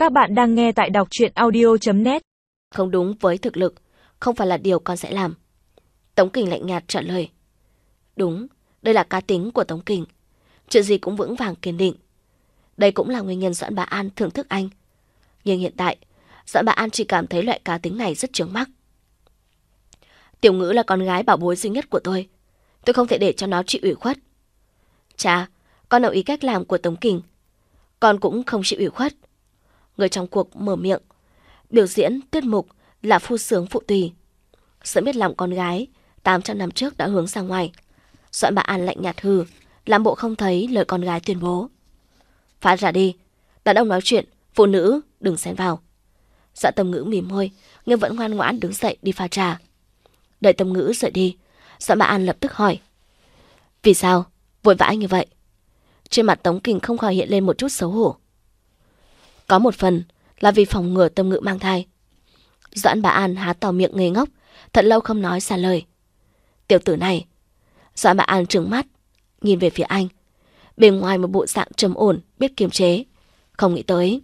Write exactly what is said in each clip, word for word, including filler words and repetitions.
Các bạn đang nghe tại đọc truyện audio chấm net. Không đúng với thực lực, không phải là điều con sẽ làm. Tống Kình lạnh nhạt trả lời. Đúng, đây là cá tính của Tống Kình. Chuyện gì cũng vững vàng kiên định. Đây cũng là nguyên nhân Doãn Bá An thưởng thức anh. Nhưng hiện tại, Doãn Bá An chỉ cảm thấy loại cá tính này rất chướng mắt. Tiểu Ngữ là con gái bảo bối duy nhất của tôi. Tôi không thể để cho nó chịu ủy khuất. Cha, con đồng ý cách làm của Tống Kình. Con cũng không chịu ủy khuất. Người trong cuộc mở miệng. Biểu diễn, tiết mục là phu sướng phụ tùy. Sớm biết lòng con gái, tám trăm năm trước đã hướng ra ngoài. Doãn Bá An lạnh nhạt hừ, làm bộ không thấy lời con gái tuyên bố. Phát ra đi, đàn ông nói chuyện, phụ nữ đừng xen vào. Dạ Tâm Ngữ mỉm môi, nhưng vẫn ngoan ngoãn đứng dậy đi pha trà. Đợi Tâm Ngữ rời đi, Doãn Bá An lập tức hỏi. Vì sao? Vội vã như vậy? Trên mặt Tống Kình không khỏi hiện lên một chút xấu hổ. Có một phần là vì phòng ngừa Tâm Ngữ mang thai. Doãn Bá An há to miệng ngây ngốc, thật lâu không nói ra lời. Tiểu tử này. Doãn Bá An trừng mắt, nhìn về phía anh. Bên ngoài một bộ dạng trầm ổn, biết kiềm chế. Không nghĩ tới.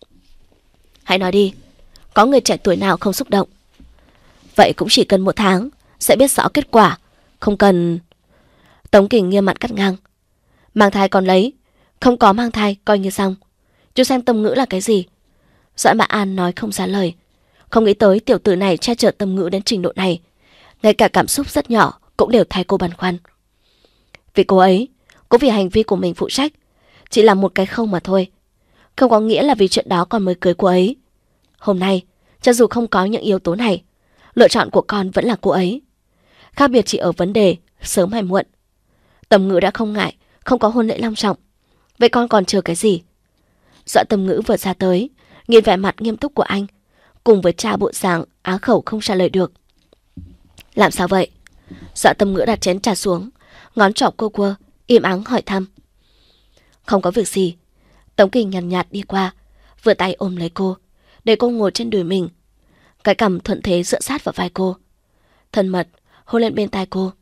Hãy nói đi, có người trẻ tuổi nào không xúc động? Vậy cũng chỉ cần một tháng sẽ biết rõ kết quả. Không cần... Tống Kình nghiêm mặt cắt ngang. Mang thai còn lấy, không có mang thai coi như xong. Chú xem Tâm Ngữ là cái gì? Doãn Bá An nói không ra lời. Không nghĩ tới tiểu tử này che chở Tâm Ngữ đến trình độ này. Ngay cả cảm xúc rất nhỏ cũng đều thay cô băn khoăn. Vì cô ấy, cũng vì hành vi của mình phụ trách. Chỉ là một cái không mà thôi. Không có nghĩa là vì chuyện đó con mới cưới cô ấy. Hôm nay, cho dù không có những yếu tố này, lựa chọn của con vẫn là cô ấy. Khác biệt chỉ ở vấn đề sớm hay muộn. Tâm Ngữ đã không ngại, không có hôn lễ long trọng. Vậy con còn chờ cái gì? Doãn Tâm Ngữ vừa ra tới, nhìn vẻ mặt nghiêm túc của anh, cùng với cha bộ dạng á khẩu không trả lời được. Làm sao vậy? Doãn Tâm Ngữ đặt chén trà xuống, ngón trỏ cô quơ, im ắng hỏi thăm. Không có việc gì. Tống Kình nhàn nhạt, nhạt đi qua, vừa tay ôm lấy cô, để cô ngồi trên đùi mình. Cái cằm thuận thế dựa sát vào vai cô, thân mật hôn lên bên tai cô.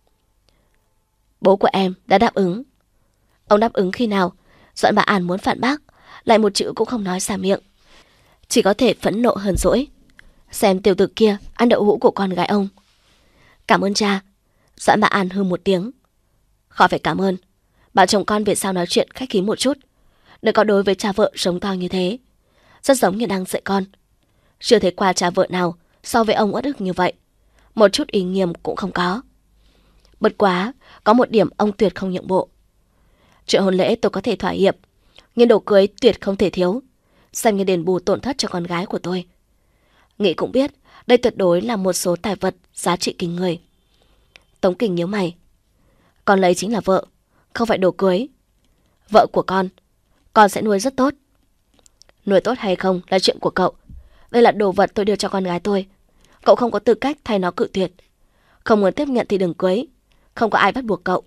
Bố của em đã đáp ứng. Ông đáp ứng khi nào? Doãn Bá An muốn phản bác, lại một chữ cũng không nói ra miệng, chỉ có thể phẫn nộ hờn dỗi. Xem tiểu tử kia ăn đậu hũ của con gái ông. Cảm ơn cha. Doãn Bá An hư một tiếng. Khỏi phải cảm ơn. Bảo chồng con về sau nói chuyện khách khí một chút, đừng có đối với cha vợ sống to như thế. Rất giống như đang dạy con. Chưa thấy qua cha vợ nào so với ông uất ức như vậy. Một chút ý nghiêm cũng không có. Bất quá, có một điểm ông tuyệt không nhượng bộ. Chuyện hôn lễ tôi có thể thỏa hiệp, nhưng đồ cưới tuyệt không thể thiếu, xem như đền bù tổn thất cho con gái của tôi. Nghĩ cũng biết, đây tuyệt đối là một số tài vật giá trị kinh người. Tống Kình nhíu mày. Con lấy chính là vợ, không phải đồ cưới. Vợ của con, con sẽ nuôi rất tốt. Nuôi tốt hay không là chuyện của cậu. Đây là đồ vật tôi đưa cho con gái tôi. Cậu không có tư cách thay nó cự tuyệt. Không muốn tiếp nhận thì đừng cưới. Không có ai bắt buộc cậu.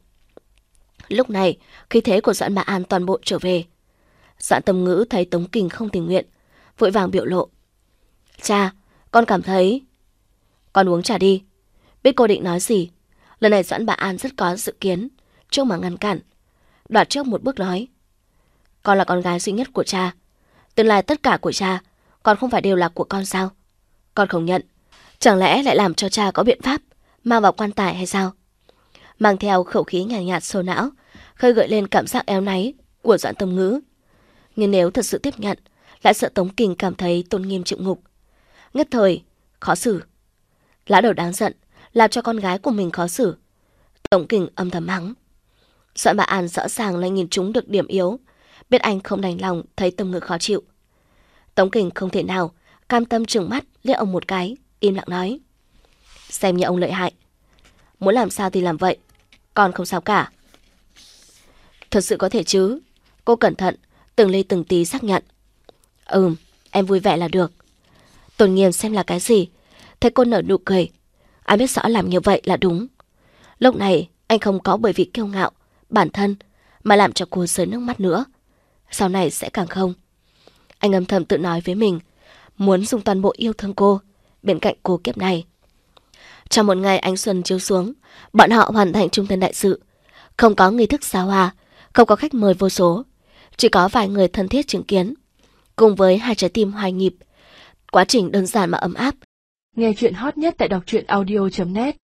Lúc này, khí thế của Doãn Bá An toàn bộ trở về. Doãn Tâm Ngữ thấy Tống Kình không tình nguyện, vội vàng biểu lộ. Cha, con cảm thấy... Con uống trà đi. Biết cô định nói gì. Lần này Doãn Bá An rất có dự kiến, trước mà ngăn cản. Đoạt trước một bước nói. Con là con gái duy nhất của cha. Tương lai tất cả của cha, con không phải đều là của con sao? Con không nhận. Chẳng lẽ lại làm cho cha có biện pháp mang vào quan tài hay sao? Mang theo khẩu khí nhàn nhạt, nhạt sâu não, khơi gợi lên cảm giác éo náy của Doãn Tâm Ngữ. Nhưng nếu thật sự tiếp nhận, lại sợ Tống Kình cảm thấy tôn nghiêm chịu ngục. Nhất thời, khó xử. Lã đầu đáng giận, làm cho con gái của mình khó xử. Tống Kình âm thầm mắng. Doãn Bá An rõ ràng lại nhìn trúng được điểm yếu, biết anh không đành lòng thấy Tâm Ngữ khó chịu. Tống Kình không thể nào cam tâm trừng mắt liếc ông một cái, im lặng nói. Xem như ông lợi hại. Muốn làm sao thì làm vậy, con không sao cả. Thật sự có thể chứ. Cô cẩn thận, từng ly từng tí xác nhận. Ừm, em vui vẻ là được. Tôn nghiêm xem là cái gì. Thấy cô nở nụ cười. Anh biết rõ làm như vậy là đúng. Lúc này anh không có bởi vì kiêu ngạo bản thân mà làm cho cô rơi nước mắt nữa. Sau này sẽ càng không. Anh âm thầm tự nói với mình, muốn dùng toàn bộ yêu thương cô bên cạnh cô kiếp này. Trong một ngày ánh xuân chiếu xuống, bọn họ hoàn thành trung thân đại sự. Không có nghi thức xa hoa, không có khách mời vô số, chỉ có vài người thân thiết chứng kiến. cùng với hai trái tim hoài nhịp. Quá trình đơn giản mà ấm áp. Nghe chuyện hot nhất tại đọc truyện audio chấm net